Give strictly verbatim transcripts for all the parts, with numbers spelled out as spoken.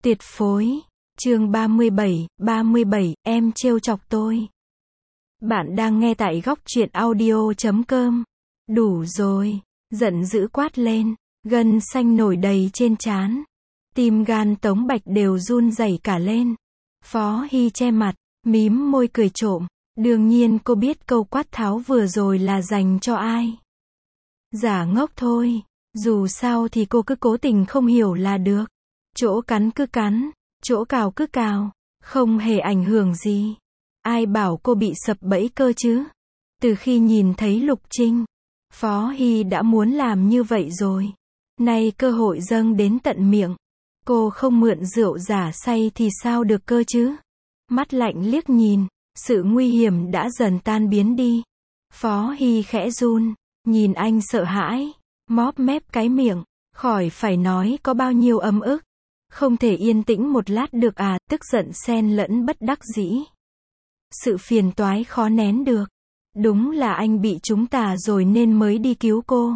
Tuyệt phối. Chương ba mươi bảy, ba mươi bảy, em trêu chọc tôi. Bạn đang nghe tại góc truyện audio chấm com. Đủ rồi. Giận dữ quát lên. Gân xanh nổi đầy trên trán. Tim gan Tống Bạch đều run rẩy cả lên. Phó Hy che mặt, mím môi cười trộm. Đương nhiên cô biết câu quát tháo vừa rồi là dành cho ai. Giả ngốc thôi. Dù sao thì cô cứ cố tình không hiểu là được. Chỗ cắn cứ cắn, chỗ cào cứ cào, không hề ảnh hưởng gì. Ai bảo cô bị sập bẫy cơ chứ? Từ khi nhìn thấy Lục Trinh, Phó Hy đã muốn làm như vậy rồi. Nay cơ hội dâng đến tận miệng. Cô không mượn rượu giả say thì sao được cơ chứ? Mắt lạnh liếc nhìn, sự nguy hiểm đã dần tan biến đi. Phó Hy khẽ run, nhìn anh sợ hãi, móp mép cái miệng, khỏi phải nói có bao nhiêu ấm ức. Không thể yên tĩnh một lát được à, tức giận xen lẫn bất đắc dĩ. Sự phiền toái khó nén được. Đúng là anh bị trúng tà rồi nên mới đi cứu cô.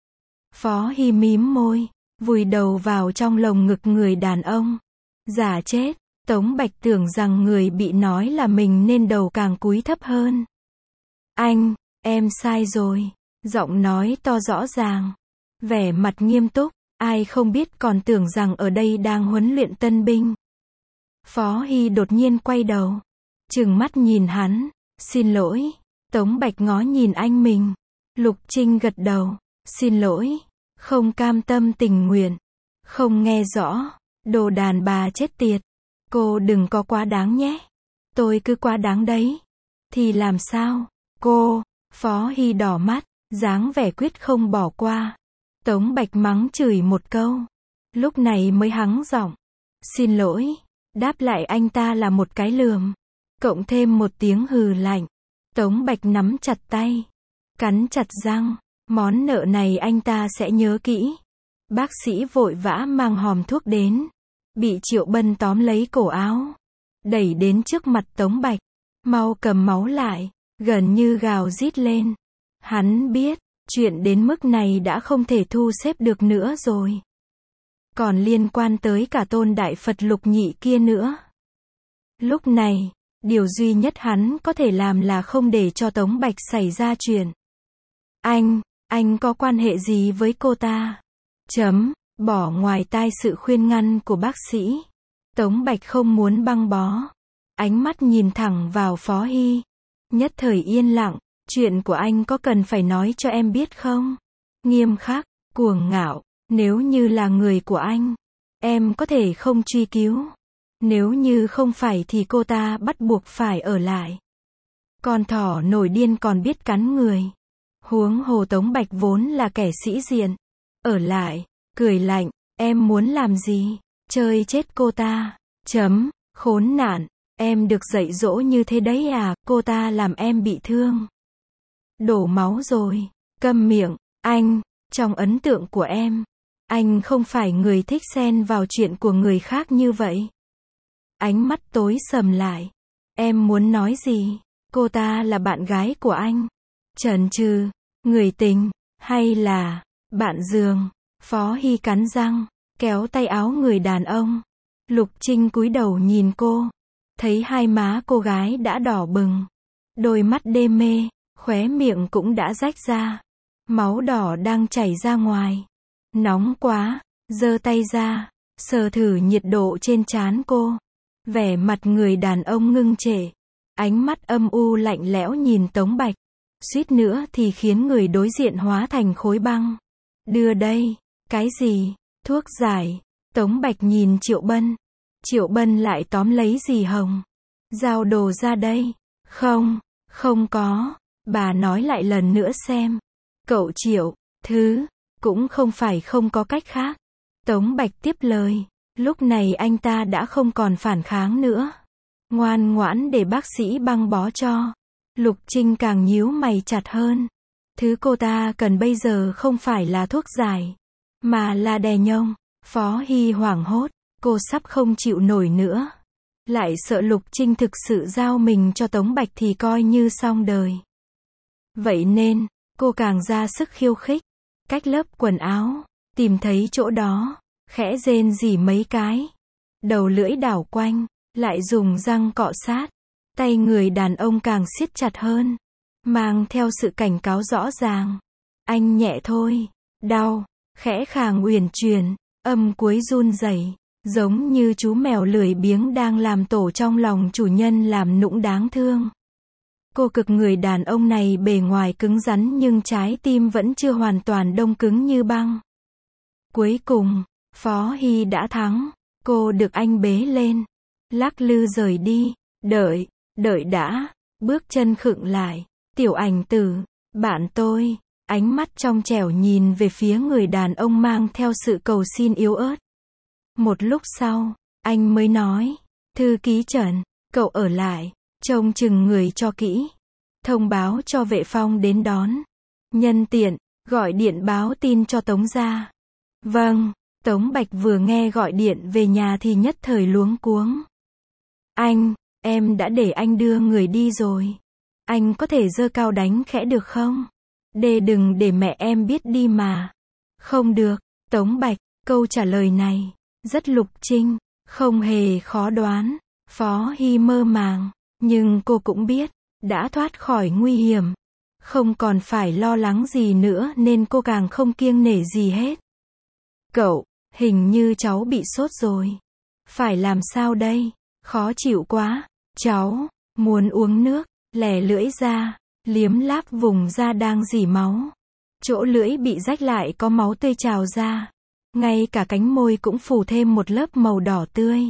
Phó Hy mím môi, vùi đầu vào trong lồng ngực người đàn ông. Giả chết, Tống Bạch tưởng rằng người bị nói là mình nên đầu càng cúi thấp hơn. Anh, em sai rồi. Giọng nói to rõ ràng. Vẻ mặt nghiêm túc. Ai không biết còn tưởng rằng ở đây đang huấn luyện tân binh. Phó Hy đột nhiên quay đầu, trừng mắt nhìn hắn. Xin lỗi. Tống Bạch ngó nhìn anh mình. Lục Trinh gật đầu. Xin lỗi. Không cam tâm tình nguyện. Không nghe rõ. Đồ đàn bà chết tiệt. Cô đừng có quá đáng nhé. Tôi cứ quá đáng đấy. Thì làm sao? Cô. Phó Hy đỏ mắt, dáng vẻ quyết không bỏ qua. Tống Bạch mắng chửi một câu. Lúc này mới hắng giọng. Xin lỗi. Đáp lại anh ta là một cái lườm. Cộng thêm một tiếng hừ lạnh. Tống Bạch nắm chặt tay. Cắn chặt răng. Món nợ này anh ta sẽ nhớ kỹ. Bác sĩ vội vã mang hòm thuốc đến. Bị Triệu Bân tóm lấy cổ áo. Đẩy đến trước mặt Tống Bạch. Mau cầm máu lại. Gần như gào rít lên. Hắn biết. Chuyện đến mức này đã không thể thu xếp được nữa rồi. Còn liên quan tới cả Tôn Đại Phật Lục Nhị kia nữa. Lúc này, điều duy nhất hắn có thể làm là không để cho Tống Bạch xảy ra chuyện. Anh, anh có quan hệ gì với cô ta? Chấm, bỏ ngoài tai sự khuyên ngăn của bác sĩ. Tống Bạch không muốn băng bó. Ánh mắt nhìn thẳng vào Phó Hy. Nhất thời yên lặng. Chuyện của anh có cần phải nói cho em biết không? Nghiêm khắc, cuồng ngạo. Nếu như là người của anh, em có thể không truy cứu. Nếu như không phải thì cô ta bắt buộc phải ở lại. Con thỏ nổi điên còn biết cắn người. Huống hồ Tống Bạch vốn là kẻ sĩ diện. Ở lại, cười lạnh, em muốn làm gì? Chơi chết cô ta. Chấm, khốn nạn, em được dạy dỗ như thế đấy à, cô ta làm em bị thương. Đổ máu rồi. Câm miệng. Anh, trong ấn tượng của em, anh không phải người thích xen vào chuyện của người khác như vậy. Ánh mắt tối sầm lại. Em muốn nói gì? Cô ta là bạn gái của anh. Chần chừ, người tình, hay là bạn giường? Phó Hy cắn răng, kéo tay áo người đàn ông. Lục Trinh cúi đầu nhìn cô. Thấy hai má cô gái đã đỏ bừng. Đôi mắt đê mê. Khóe miệng cũng đã rách ra. Máu đỏ đang chảy ra ngoài. Nóng quá. Giơ tay ra. Sờ thử nhiệt độ trên trán cô. Vẻ mặt người đàn ông ngưng trệ. Ánh mắt âm u lạnh lẽo nhìn Tống Bạch. Suýt nữa thì khiến người đối diện hóa thành khối băng. Đưa đây. Cái gì? Thuốc giải. Tống Bạch nhìn Triệu Bân. Triệu Bân lại tóm lấy dì Hồng. Giao đồ ra đây. Không. Không có. Bà nói lại lần nữa xem. Cậu Triệu, thứ, cũng không phải không có cách khác. Tống Bạch tiếp lời. Lúc này anh ta đã không còn phản kháng nữa. Ngoan ngoãn để bác sĩ băng bó cho. Lục Trinh càng nhíu mày chặt hơn. Thứ cô ta cần bây giờ không phải là thuốc giải, mà là đè nhông. Phó Hy hoảng hốt. Cô sắp không chịu nổi nữa. Lại sợ Lục Trinh thực sự giao mình cho Tống Bạch thì coi như xong đời. Vậy nên, cô càng ra sức khiêu khích. Cách lớp quần áo, tìm thấy chỗ đó, khẽ rên rỉ mấy cái. đầu lưỡi đảo quanh, lại dùng răng cọ sát. Tay người đàn ông càng siết chặt hơn, mang theo sự cảnh cáo rõ ràng. Anh nhẹ thôi, đau, khẽ khàng uyển chuyển, âm cuối run rẩy, giống như chú mèo lười biếng đang làm tổ trong lòng chủ nhân làm nũng đáng thương. Cô cực người đàn ông này bề ngoài cứng rắn nhưng trái tim vẫn chưa hoàn toàn đông cứng như băng. Cuối cùng, Phó Hy đã thắng. Cô được anh bế lên, lắc lư rời đi. Đợi, đợi đã. Bước chân khựng lại. Tiểu Ảnh Tử, bạn tôi. Ánh mắt trong trẻo nhìn về phía người đàn ông mang theo sự cầu xin yếu ớt. Một lúc sau, anh mới nói, thư ký Trần, cậu ở lại, trông chừng người cho kỹ. Thông báo cho vệ phong đến đón. Nhân tiện, gọi điện báo tin cho Tống gia. Vâng, Tống Bạch vừa nghe gọi điện về nhà thì nhất thời luống cuống. Anh, em đã để anh đưa người đi rồi. Anh có thể giơ cao đánh khẽ được không? Để đừng để mẹ em biết đi mà. Không được, Tống Bạch, câu trả lời này, rất lục trinh, không hề khó đoán. Phó Hy mơ màng, nhưng cô cũng biết, đã thoát khỏi nguy hiểm. Không còn phải lo lắng gì nữa nên cô càng không kiêng nể gì hết. Cậu, hình như cháu bị sốt rồi. Phải làm sao đây? Khó chịu quá. Cháu, muốn uống nước, lè lưỡi ra, liếm láp vùng da đang rỉ máu. Chỗ lưỡi bị rách lại có máu tươi trào ra. Ngay cả cánh môi cũng phủ thêm một lớp màu đỏ tươi.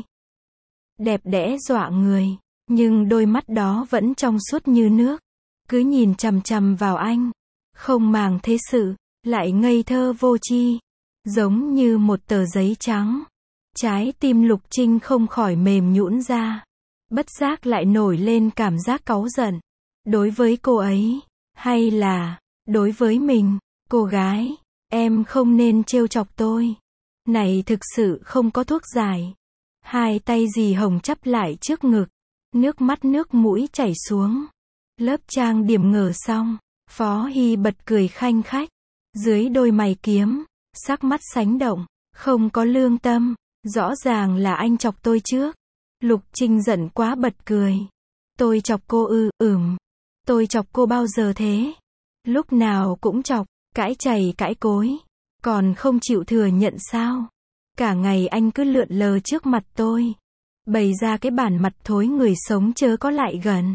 Đẹp đẽ dọa người, nhưng đôi mắt đó vẫn trong suốt như nước. Cứ nhìn chằm chằm vào anh, không màng thế sự, lại ngây thơ vô tri, giống như một tờ giấy trắng. Trái tim Lục Trinh không khỏi mềm nhũn ra, bất giác lại nổi lên cảm giác cáu giận. Đối với cô ấy, hay là đối với mình, cô gái, em không nên trêu chọc tôi. Này thực sự không có thuốc giải. Hai tay dì Hồng chắp lại trước ngực, nước mắt nước mũi chảy xuống. Lớp trang điểm ngờ xong, Phó Hy bật cười khanh khách. Dưới đôi mày kiếm, sắc mắt sánh động, không có lương tâm, rõ ràng là anh chọc tôi trước. Lục Trinh giận quá bật cười. Tôi chọc cô ư? Ừm. Tôi chọc cô bao giờ thế? Lúc nào cũng chọc, cãi chày cãi cối, còn không chịu thừa nhận sao? Cả ngày anh cứ lượn lờ trước mặt tôi, bày ra cái bản mặt thối người sống chớ có lại gần.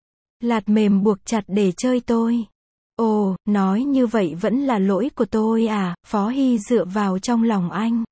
Lạt mềm buộc chặt để chơi tôi. Ồ, nói như vậy vẫn là lỗi của tôi à? Phó Hy dựa vào trong lòng anh,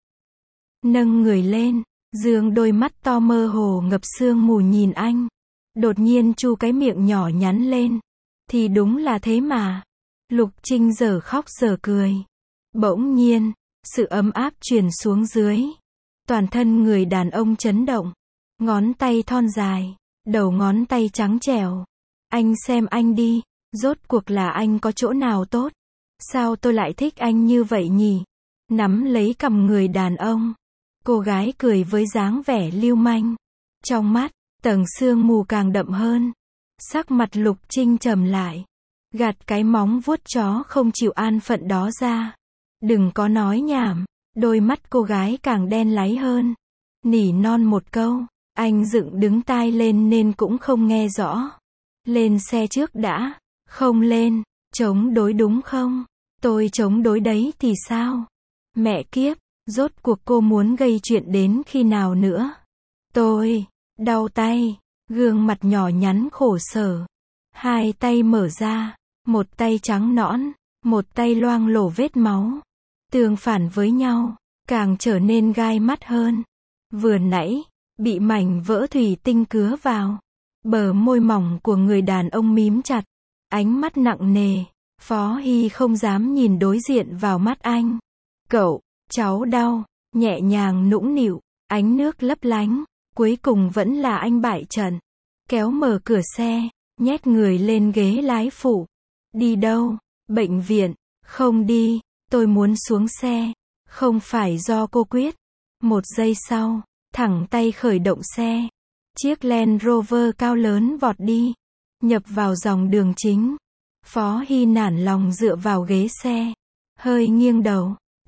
nâng người lên, dương đôi mắt to mơ hồ ngập sương mù nhìn anh. Đột nhiên chu cái miệng nhỏ nhắn lên. Thì đúng là thế mà. Lục Trinh giờ khóc giờ cười. Bỗng nhiên, sự ấm áp truyền xuống dưới. Toàn thân người đàn ông chấn động. Ngón tay thon dài, đầu ngón tay trắng trẻo. Anh xem anh đi, rốt cuộc là anh có chỗ nào tốt? Sao tôi lại thích anh như vậy nhỉ? Nắm lấy cằm người đàn ông, cô gái cười với dáng vẻ lưu manh. Trong mắt, tầng sương mù càng đậm hơn. Sắc mặt Lục Trinh trầm lại, gạt cái móng vuốt chó không chịu an phận đó ra. Đừng có nói nhảm. Đôi mắt cô gái càng đen láy hơn. Nỉ non một câu, anh dựng đứng tai lên nên cũng không nghe rõ. Lên xe trước đã. Không lên, chống đối đúng không? Tôi chống đối đấy thì sao? Mẹ kiếp, rốt cuộc cô muốn gây chuyện đến khi nào nữa? Tôi, đau tay, gương mặt nhỏ nhắn khổ sở. Hai tay mở ra, một tay trắng nõn, một tay loang lổ vết máu. Tương phản với nhau, càng trở nên gai mắt hơn. Vừa nãy, bị mảnh vỡ thủy tinh cứa vào. Bờ môi mỏng của người đàn ông mím chặt, ánh mắt nặng nề. Phó Hy không dám nhìn đối diện vào mắt anh. Cậu, cháu đau, nhẹ nhàng nũng nịu, ánh nước lấp lánh. Cuối cùng vẫn là anh bại trận. Kéo mở cửa xe, nhét người lên ghế lái phụ. Đi đâu? Bệnh viện? Không đi, tôi muốn xuống xe. Không phải do cô quyết. Một giây sau, thẳng tay khởi động xe. Chiếc Land Rover cao lớn vọt đi, nhập vào dòng đường chính. Phó Hy nản lòng dựa vào ghế xe, hơi nghiêng đầu,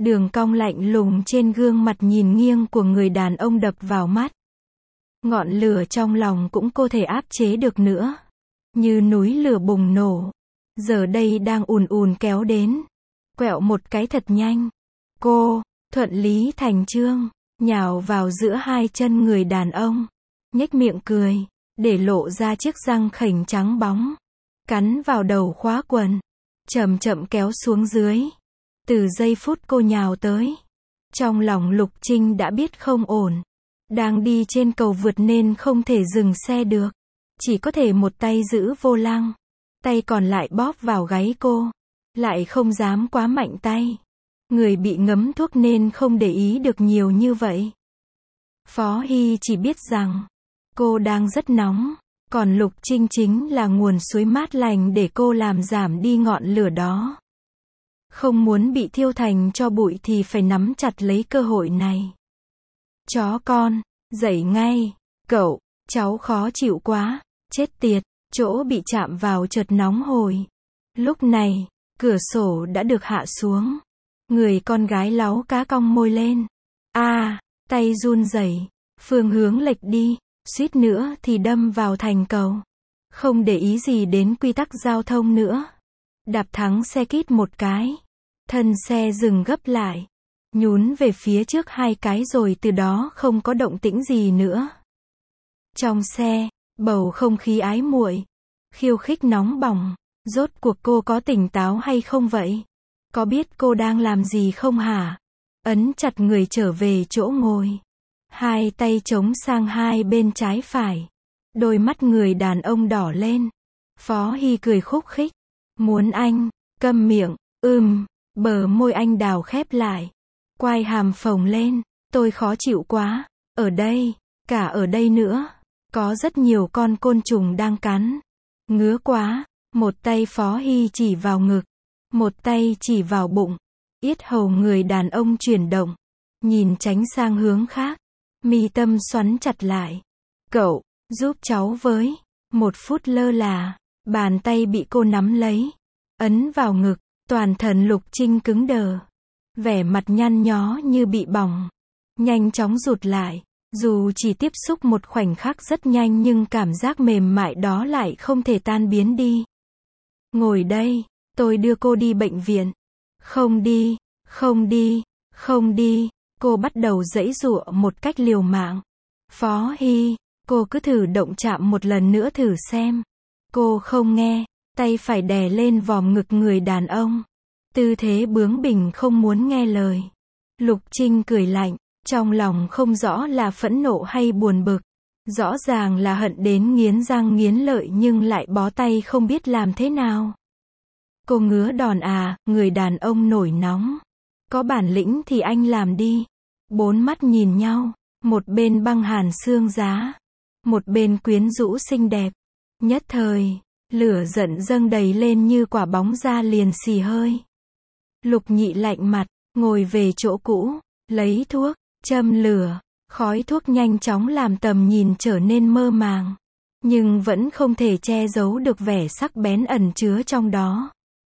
Đường cong lạnh lùng trên gương mặt nhìn nghiêng của người đàn ông đập vào mắt. Ngọn lửa trong lòng cũng cô thể áp chế được nữa. Như núi lửa bùng nổ. Giờ đây đang ùn ùn kéo đến. Quẹo một cái thật nhanh. Cô, thuận lý thành chương, nhào vào giữa hai chân người đàn ông. Nhếch miệng cười, để lộ ra chiếc răng khểnh trắng bóng. Cắn vào đầu khóa quần. Chậm chậm kéo xuống dưới. Từ giây phút cô nhào tới. Trong lòng Lục Trinh đã biết không ổn. Đang đi trên cầu vượt nên không thể dừng xe được. Chỉ có thể một tay giữ vô lăng. Tay còn lại bóp vào gáy cô. Lại không dám quá mạnh tay. Người bị ngấm thuốc nên không để ý được nhiều như vậy. Phó Hy chỉ biết rằng cô đang rất nóng. Còn Lục Trinh chính là nguồn suối mát lành để cô làm giảm đi ngọn lửa đó. Không muốn bị thiêu thành tro bụi thì phải nắm chặt lấy cơ hội này. Chó con, dậy ngay. Cậu, cháu khó chịu quá. Chết tiệt, chỗ bị chạm vào chợt nóng hổi. Lúc này, cửa sổ đã được hạ xuống. Người con gái láu cá cong môi lên. A, à, tay run rẩy, phương hướng lệch đi, suýt nữa thì đâm vào thành cầu. Không để ý gì đến quy tắc giao thông nữa. Đạp thắng xe kít một cái. Thân xe dừng gấp lại. Nhún về phía trước hai cái rồi từ đó không có động tĩnh gì nữa. Trong xe, bầu không khí ái muội, khiêu khích nóng bỏng. Rốt cuộc cô có tỉnh táo hay không vậy? Có biết cô đang làm gì không hả? Ấn chặt người trở về chỗ ngồi. Hai tay chống sang hai bên trái phải. Đôi mắt người đàn ông đỏ lên. Phó Hy cười khúc khích. Muốn anh, câm miệng, ừm, bờ môi anh đào khép lại. Quai hàm phồng lên, tôi khó chịu quá. Ở đây, cả ở đây nữa. Có rất nhiều con côn trùng đang cắn. Ngứa quá. Một tay Phó Hy chỉ vào ngực. Một tay chỉ vào bụng. Yết hầu người đàn ông chuyển động. Nhìn tránh sang hướng khác. Mi tâm xoắn chặt lại. Cậu, giúp cháu với. Một phút lơ là. Bàn tay bị cô nắm lấy. Ấn vào ngực. Toàn thân Lục Trinh cứng đờ. Vẻ mặt nhăn nhó như bị bỏng. Nhanh chóng rụt lại. Dù chỉ tiếp xúc một khoảnh khắc rất nhanh nhưng cảm giác mềm mại đó lại không thể tan biến đi. Ngồi đây, tôi đưa cô đi bệnh viện. Không đi, không đi, không đi. Cô bắt đầu giãy giụa một cách liều mạng. Phó Hy, cô cứ thử động chạm một lần nữa thử xem. Cô không nghe, tay phải đè lên vòm ngực người đàn ông. Tư thế bướng bỉnh không muốn nghe lời. Lục Trinh cười lạnh, trong lòng không rõ là phẫn nộ hay buồn bực. Rõ ràng là hận đến nghiến răng nghiến lợi nhưng lại bó tay không biết làm thế nào. Cô ngứa đòn à, người đàn ông nổi nóng. Có bản lĩnh thì anh làm đi. Bốn mắt nhìn nhau, một bên băng hàn xương giá, một bên quyến rũ xinh đẹp. Nhất thời, lửa giận dâng đầy lên như quả bóng ra liền xì hơi. Lục Nhị lạnh mặt, ngồi về chỗ cũ, lấy thuốc, châm lửa. Khói thuốc nhanh chóng làm tầm nhìn trở nên mơ màng. Nhưng vẫn không thể che giấu được vẻ sắc bén ẩn chứa trong đó.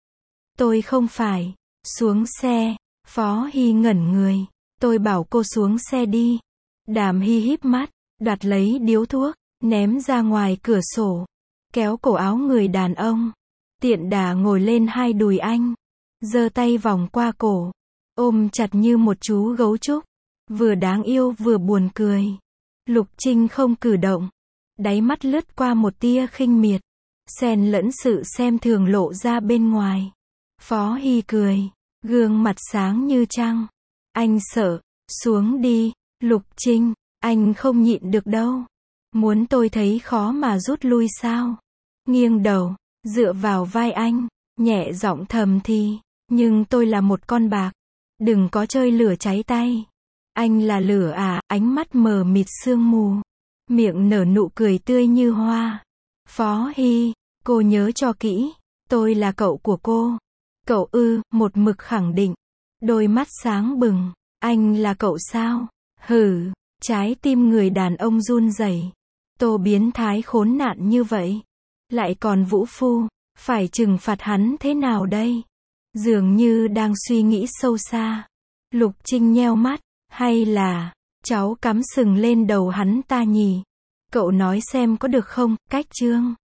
Tôi không phải. Xuống xe. Phó Hy ngẩn người. Tôi bảo cô xuống xe đi. Đàm Hy híp mắt, đoạt lấy điếu thuốc, ném ra ngoài cửa sổ. Kéo cổ áo người đàn ông. Tiện đà ngồi lên hai đùi anh. Giơ tay vòng qua cổ. Ôm chặt như một chú gấu trúc. Vừa đáng yêu vừa buồn cười. Lục Trinh không cử động. Đáy mắt lướt qua một tia khinh miệt. Xen lẫn sự xem thường lộ ra bên ngoài. Phó Hy cười. Gương mặt sáng như trăng. Anh sợ. Xuống đi. Lục Trinh. Anh không nhịn được đâu. Muốn tôi thấy khó mà rút lui sao? Nghiêng đầu. Dựa vào vai anh. Nhẹ giọng thầm thì. Nhưng tôi là một con bạc. Đừng có chơi lửa cháy tay. Anh là lửa à, ánh mắt mờ mịt sương mù. Miệng nở nụ cười tươi như hoa. Phó Hy, cô nhớ cho kỹ. Tôi là cậu của cô. Cậu ư, một mực khẳng định. Đôi mắt sáng bừng. Anh là cậu sao? Hừ, trái tim người đàn ông run rẩy. Tô biến thái khốn nạn như vậy. Lại còn vũ phu. Phải trừng phạt hắn thế nào đây? Dường như đang suy nghĩ sâu xa. Lục Trinh nheo mắt, hay là, cháu cắm sừng lên đầu hắn ta nhỉ? Cậu nói xem có được không, Cách Trương?